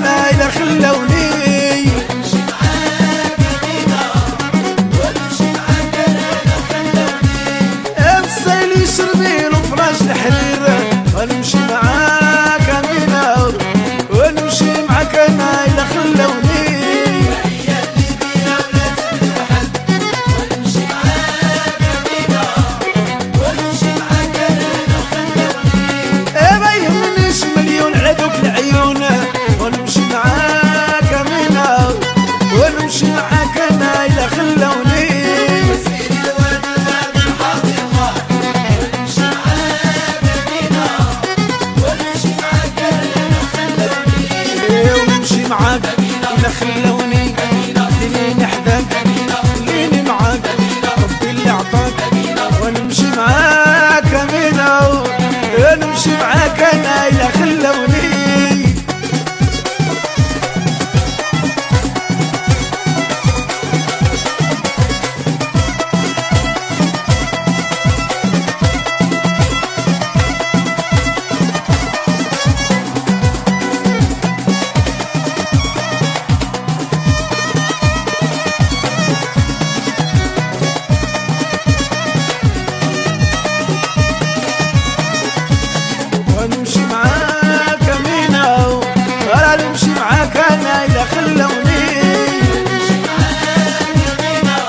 انا الى خلوني ونمشي معاك بينا ونمشي معاك انا خلوني السيل يشربي له فراش الحرير ونمشي معاك امينة ونمشي معاك انا الى خلوني هي اللي بينا ولا تنحل ونمشي معاك بينا ونمشي معاك انا خلوني ما يهمنيش مليون عدوك العيون ونمشي معاك امينة ونمشي معاك انا الى خلوني وسيري الواد الغادي الحاضي الله ونمشي معاك بينا ونمشي معاك انا خلوني ونمشي معاك الى خلوني خليني حداك خليني معاك ربي اللي عطاك ونمشي معاك امينة ونمشي معاك انا الى خلوني ونمشي معاك امينة ونمشي معاك انا الى خلوني ونمشي معاك بينا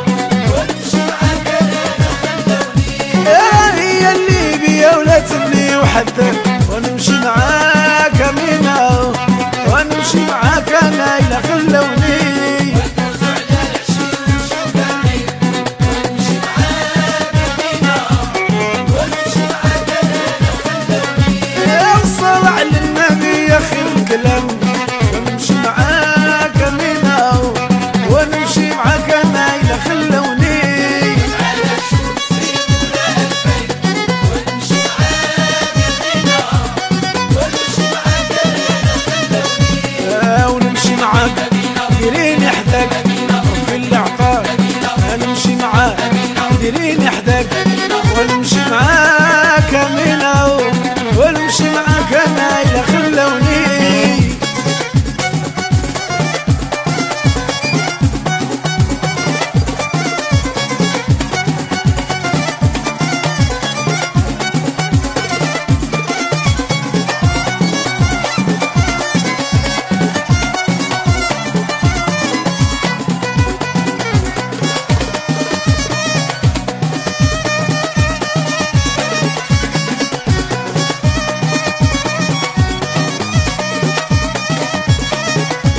ونمشي معاك انا خلوني هي اللي بيا ولا تبني وحدك ونمشي معاك امينة ونمشي معاك انا الى خلوني ونفوز على العشير ونشوف العين ونمشي معاك بينا ونمشي معاك انا خلوني الصلاة على النبي يا خير الكلام ونمشي معاك امينة ونمشي معاك انا الى خلوني على شوف سيد ولا ألفين ونمشي معاك بينا ونمشي معاك انا خلوني ونمشي معاك ديريني حداك ربي اللي عطاك نمشي معاك ديريني حداك ونمشي معاك امينة ونمشي معاك انا الى خلوني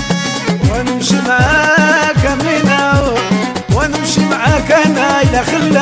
ونمشي معاك امينة ونمشي معاك انا الى خلوني